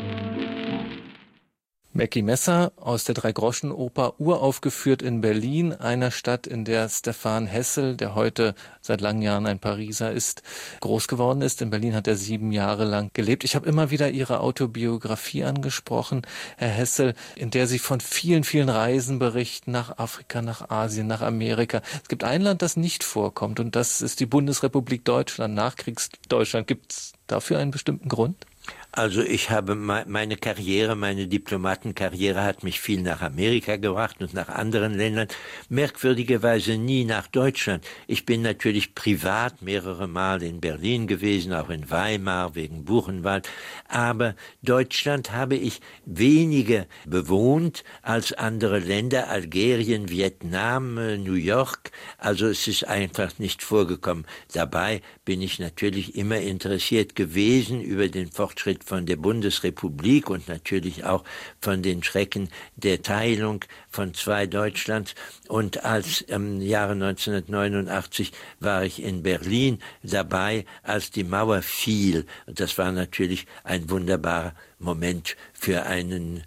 Mackie Messer aus der Drei-Groschen-Oper, uraufgeführt in Berlin, einer Stadt, in der Stefan Hessel, der heute seit langen Jahren ein Pariser ist, groß geworden ist. In Berlin hat er sieben Jahre lang gelebt. Ich habe immer wieder Ihre Autobiografie angesprochen, Herr Hessel, in der Sie von vielen, vielen Reisen berichten, nach Afrika, nach Asien, nach Amerika. Es gibt ein Land, das nicht vorkommt, und das ist die Bundesrepublik Deutschland, Nachkriegsdeutschland. Gibt es dafür einen bestimmten Grund? Also ich habe meine Karriere, meine Diplomatenkarriere hat mich viel nach Amerika gebracht und nach anderen Ländern, merkwürdigerweise nie nach Deutschland. Ich bin natürlich privat mehrere Mal in Berlin gewesen, auch in Weimar wegen Buchenwald, aber Deutschland habe ich weniger bewohnt als andere Länder, Algerien, Vietnam, New York, also es ist einfach nicht vorgekommen. Dabei bin ich natürlich immer interessiert gewesen über den Fortschritt von der Bundesrepublik und natürlich auch von den Schrecken der Teilung von zwei Deutschlands. Und als im Jahre neunzehnhundertneunundachtzig war ich in Berlin dabei, als die Mauer fiel. Und das war natürlich ein wunderbarer Moment für einen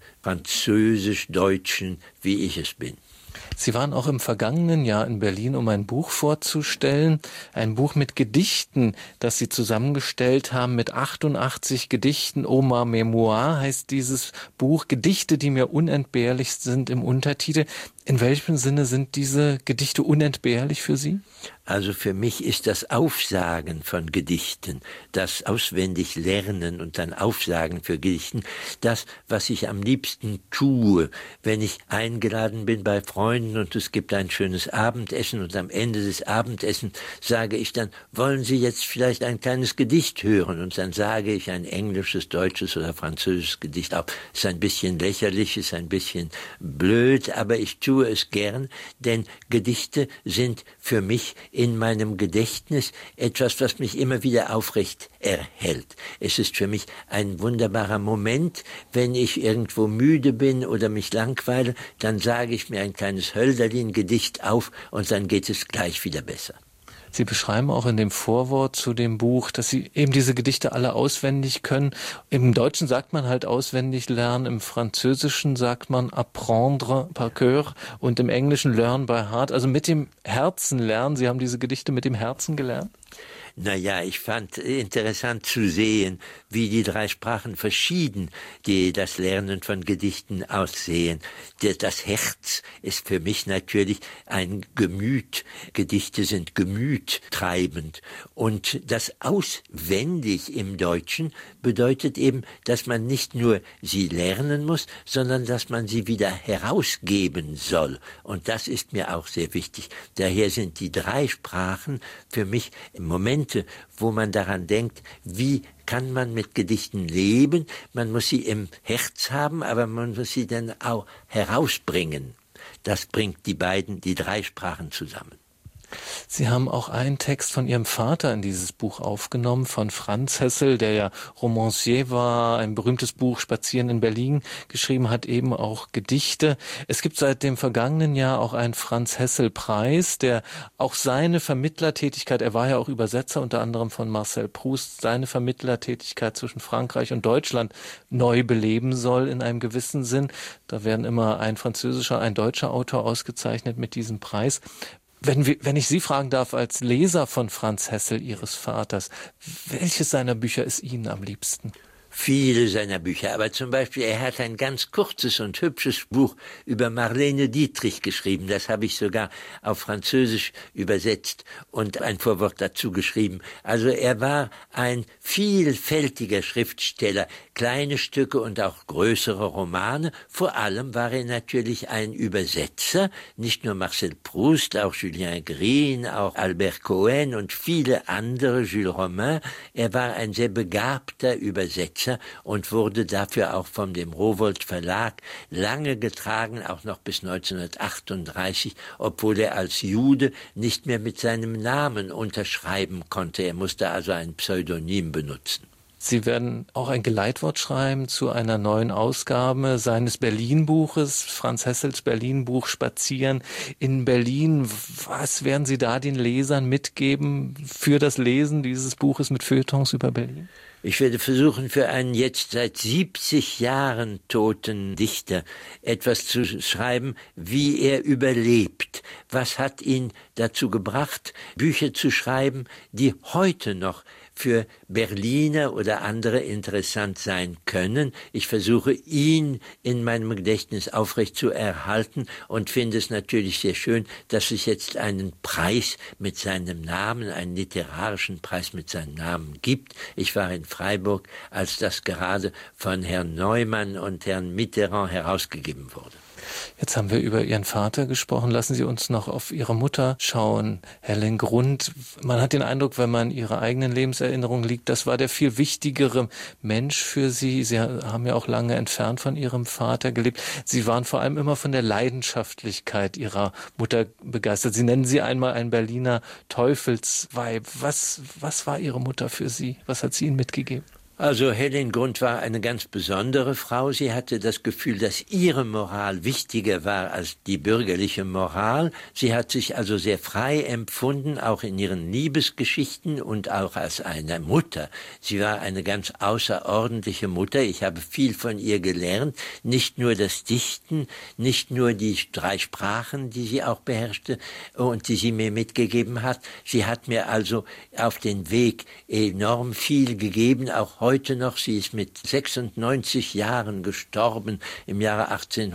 Französisch-Deutschen, wie ich es bin. Sie waren auch im vergangenen Jahr in Berlin, um ein Buch vorzustellen. Ein Buch mit Gedichten, das Sie zusammengestellt haben, mit achtundachtzig Gedichten. Oma Memoir heißt dieses Buch. Gedichte, die mir unentbehrlich sind im Untertitel. In welchem Sinne sind diese Gedichte unentbehrlich für Sie? Also für mich ist das Aufsagen von Gedichten, das auswendig lernen und dann Aufsagen für Gedichten, das, was ich am liebsten tue, wenn ich eingeladen bin bei Freunden und es gibt ein schönes Abendessen und am Ende des Abendessens sage ich dann, wollen Sie jetzt vielleicht ein kleines Gedicht hören? Und dann sage ich ein englisches, deutsches oder französisches Gedicht auf. Ist ein bisschen lächerlich, ist ein bisschen blöd, aber ich tue es gern, denn Gedichte sind für mich in meinem Gedächtnis etwas, was mich immer wieder aufrecht erhält. Es ist für mich ein wunderbarer Moment, wenn ich irgendwo müde bin oder mich langweile, dann sage ich mir ein kleines Hölderlin-Gedicht auf und dann geht es gleich wieder besser. Sie beschreiben auch in dem Vorwort zu dem Buch, dass Sie eben diese Gedichte alle auswendig können. Im Deutschen sagt man halt auswendig lernen, im Französischen sagt man apprendre par cœur und im Englischen learn by heart, also mit dem Herzen lernen. Sie haben diese Gedichte mit dem Herzen gelernt? Naja, ich fand interessant zu sehen, wie die drei Sprachen verschieden, die das Lernen von Gedichten aussehen. Das Herz ist für mich natürlich ein Gemüt. Gedichte sind gemüttreibend. Und das auswendig im Deutschen bedeutet eben, dass man nicht nur sie lernen muss, sondern dass man sie wieder herausgeben soll. Und das ist mir auch sehr wichtig. Daher sind die drei Sprachen für mich im Moment, wo man daran denkt, wie kann man mit Gedichten leben. Man muss sie im Herz haben, aber man muss sie dann auch herausbringen. Das bringt die beiden, die drei Sprachen zusammen. Sie haben auch einen Text von Ihrem Vater in dieses Buch aufgenommen, von Franz Hessel, der ja Romancier war, ein berühmtes Buch Spazieren in Berlin geschrieben hat, eben auch Gedichte. Es gibt seit dem vergangenen Jahr auch einen Franz-Hessel-Preis, der auch seine Vermittlertätigkeit, er war ja auch Übersetzer unter anderem von Marcel Proust, seine Vermittlertätigkeit zwischen Frankreich und Deutschland neu beleben soll in einem gewissen Sinn. Da werden immer ein französischer, ein deutscher Autor ausgezeichnet mit diesem Preis. Wenn, wir, wenn ich Sie fragen darf, als Leser von Franz Hessel, Ihres Vaters, welches seiner Bücher ist Ihnen am liebsten? viele seiner Bücher, aber zum Beispiel, er hat ein ganz kurzes und hübsches Buch über Marlene Dietrich geschrieben. Das habe ich sogar auf Französisch übersetzt und ein Vorwort dazu geschrieben. Also er war ein vielfältiger Schriftsteller, kleine Stücke und auch größere Romane. Vor allem war er natürlich ein Übersetzer, nicht nur Marcel Proust, auch Julien Green, auch Albert Cohen und viele andere, Jules Romain. Er war ein sehr begabter Übersetzer und wurde dafür auch von dem Rowohlt Verlag lange getragen, auch noch bis neunzehnhundertachtunddreißig, obwohl er als Jude nicht mehr mit seinem Namen unterschreiben konnte. Er musste also ein Pseudonym benutzen. Sie werden auch ein Geleitwort schreiben zu einer neuen Ausgabe seines Berlin-Buches, Franz Hessels Berlin-Buch Spazieren in Berlin. Was werden Sie da den Lesern mitgeben für das Lesen dieses Buches mit Feuilletons über Berlin? Ich werde versuchen, für einen jetzt seit siebzig Jahren toten Dichter etwas zu schreiben, wie er überlebt. Was hat ihn dazu gebracht, Bücher zu schreiben, die heute noch für Berliner oder andere interessant sein können. Ich versuche, ihn in meinem Gedächtnis aufrecht zu erhalten und finde es natürlich sehr schön, dass es jetzt einen Preis mit seinem Namen, einen literarischen Preis mit seinem Namen gibt. Ich war in Freiburg, als das gerade von Herrn Neumann und Herrn Mitterrand herausgegeben wurde. Jetzt haben wir über Ihren Vater gesprochen. Lassen Sie uns noch auf Ihre Mutter schauen, Helen Grund. Man hat den Eindruck, wenn man Ihre eigenen Lebenserinnerungen liest, das war der viel wichtigere Mensch für Sie. Sie haben ja auch lange entfernt von Ihrem Vater gelebt. Sie waren vor allem immer von der Leidenschaftlichkeit Ihrer Mutter begeistert. Sie nennen sie einmal ein Berliner Teufelsweib. Was, was war Ihre Mutter für Sie? Was hat sie Ihnen mitgegeben? Also Helen Grund war eine ganz besondere Frau. Sie hatte das Gefühl, dass ihre Moral wichtiger war als die bürgerliche Moral. Sie hat sich also sehr frei empfunden, auch in ihren Liebesgeschichten und auch als eine Mutter. Sie war eine ganz außerordentliche Mutter. Ich habe viel von ihr gelernt. Nicht nur das Dichten, nicht nur die drei Sprachen, die sie auch beherrschte und die sie mir mitgegeben hat. Sie hat mir also auf den Weg enorm viel gegeben, auch heute. Heute noch, sie ist mit sechsundneunzig Jahren gestorben im Jahre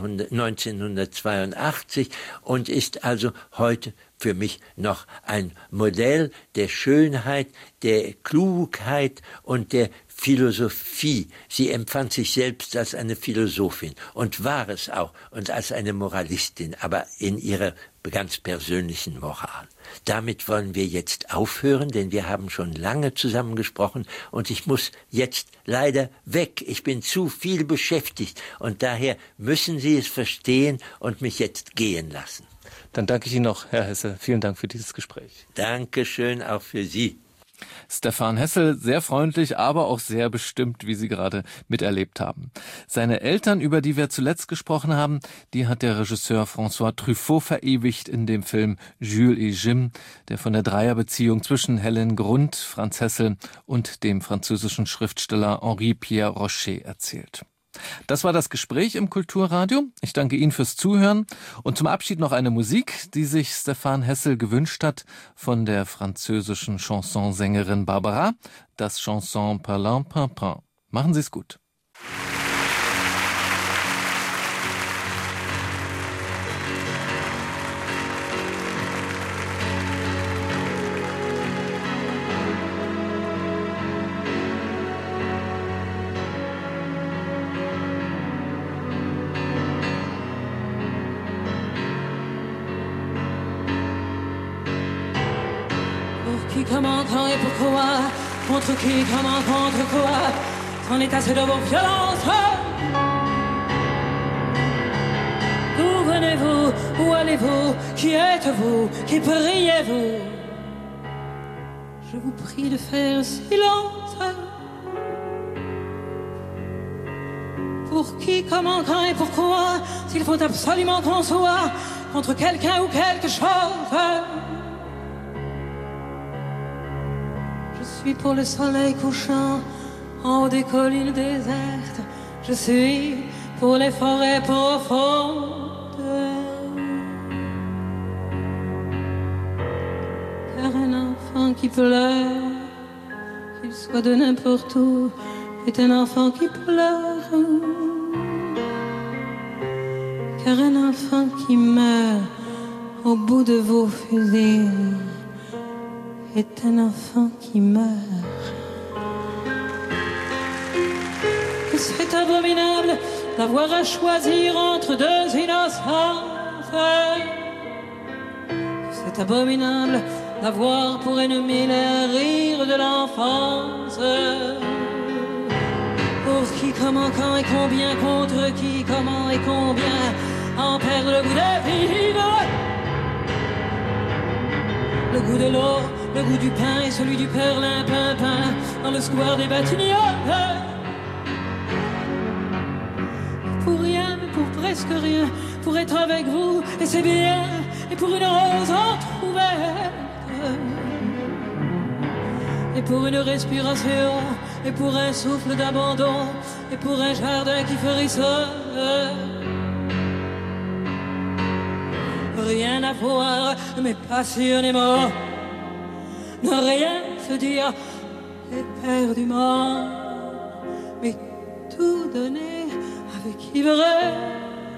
neunzehnhundertzweiundachtzig und ist also heute für mich noch ein Modell der Schönheit, der Klugheit und der Philosophie. Sie empfand sich selbst als eine Philosophin und war es auch und als eine Moralistin, aber in ihrer ganz persönlichen Moral. Damit wollen wir jetzt aufhören, denn wir haben schon lange zusammen gesprochen und ich muss jetzt leider weg. Ich bin zu viel beschäftigt und daher müssen Sie es verstehen und mich jetzt gehen lassen. Dann danke ich Ihnen noch, Herr Hessel. Vielen Dank für dieses Gespräch. Dankeschön auch für Sie. Stefan Hessel, sehr freundlich, aber auch sehr bestimmt, wie Sie gerade miterlebt haben. Seine Eltern, über die wir zuletzt gesprochen haben, die hat der Regisseur François Truffaut verewigt in dem Film Jules et Jim, der von der Dreierbeziehung zwischen Helen Grund, Franz Hessel und dem französischen Schriftsteller Henri Pierre Rocher erzählt. Das war das Gespräch im Kulturradio. Ich danke Ihnen fürs Zuhören und zum Abschied noch eine Musik, die sich Stefan Hessel gewünscht hat von der französischen Chansonsängerin Barbara, das Chanson Parlant Pimpin. Machen Sie es gut. Comment, quand et pourquoi, contre qui, comment, contre quoi, c'en est assez de vos violences. D'où venez-vous, où allez-vous, qui êtes-vous, qui priez-vous? Je vous prie de faire silence. Pour qui, comment, quand et pourquoi, s'il faut absolument qu'on soit contre quelqu'un ou quelque chose. Je suis pour le soleil couchant en haut des collines désertes. Je suis pour les forêts profondes. Car un enfant qui pleure, qu'il soit de n'importe où, est un enfant qui pleure, car un enfant qui meurt au bout de vos fusils est un enfant qui meurt. Que c'est abominable d'avoir à choisir entre deux innocents. C'est abominable d'avoir pour ennemi les rires de l'enfance. Pour qui, comment, quand et combien, contre qui, comment et combien en perdre le goût de vivre. Le goût de l'eau, le goût du pain et celui du perlimpinpin dans le square des Batignolles. Pour rien, mais pour presque rien, pour être avec vous, et c'est bien, et pour une rose entrouverte, et pour une respiration, et pour un souffle d'abandon, et pour un jardin qui frissonne. Rien à voir, mais passionnément, ne rien se dire éperdument, mais tout donner avec ivresse.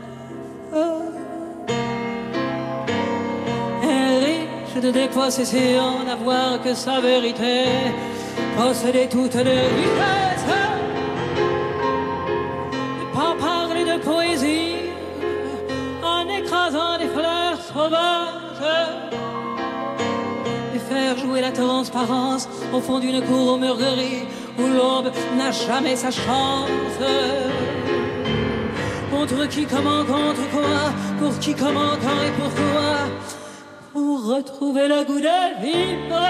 Un riche de dépossession, n'avoir que sa vérité, posséder toutes les richesses, ne pas parler de poésie en écrasant des fleurs sauvages, et faire jouer la transparence au fond d'une cour aux murgeries où l'aube n'a jamais sa chance. Contre qui, comment, contre quoi, pour qui, comment, quand et pourquoi, pour retrouver le goût de vivre,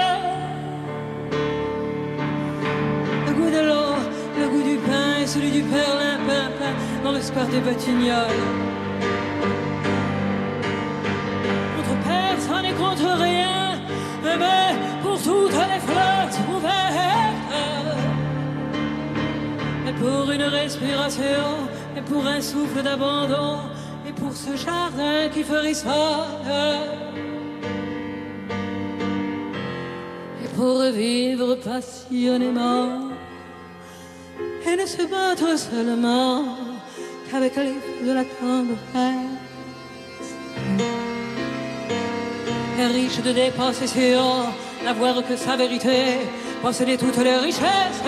le goût de l'eau, le goût du pain et celui du perlimpinpin dans le square des Batignolles. Contre personne et contre rien, mais pour toutes les fleurs ouvertes, et pour une respiration, et pour un souffle d'abandon, et pour ce jardin qui frissonne, et pour vivre passionnément, et ne se battre seulement qu'avec les feux de la tendresse. Et riche de dépossession, n'avoir que sa vérité, posséder toutes les richesses,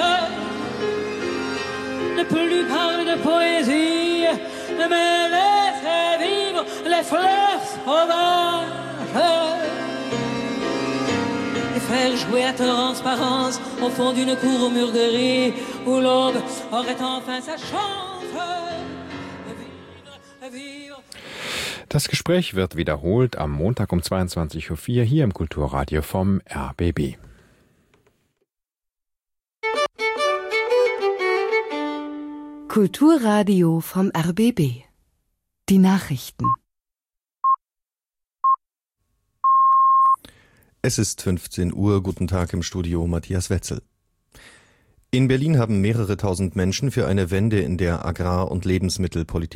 ne plus parler de poésie, mais laisser vivre les fleurs sauvages, et faire jouer à transparence au fond d'une cour aux murgeries où l'aube aurait enfin sa chance de vivre, de vivre. Das Gespräch wird wiederholt am Montag um zweiundzwanzig Uhr vier hier im Kulturradio vom R B B. Kulturradio vom R B B. Die Nachrichten. Es ist fünfzehn Uhr. Guten Tag im Studio, Matthias Wetzel. In Berlin haben mehrere tausend Menschen für eine Wende in der Agrar- und Lebensmittelpolitik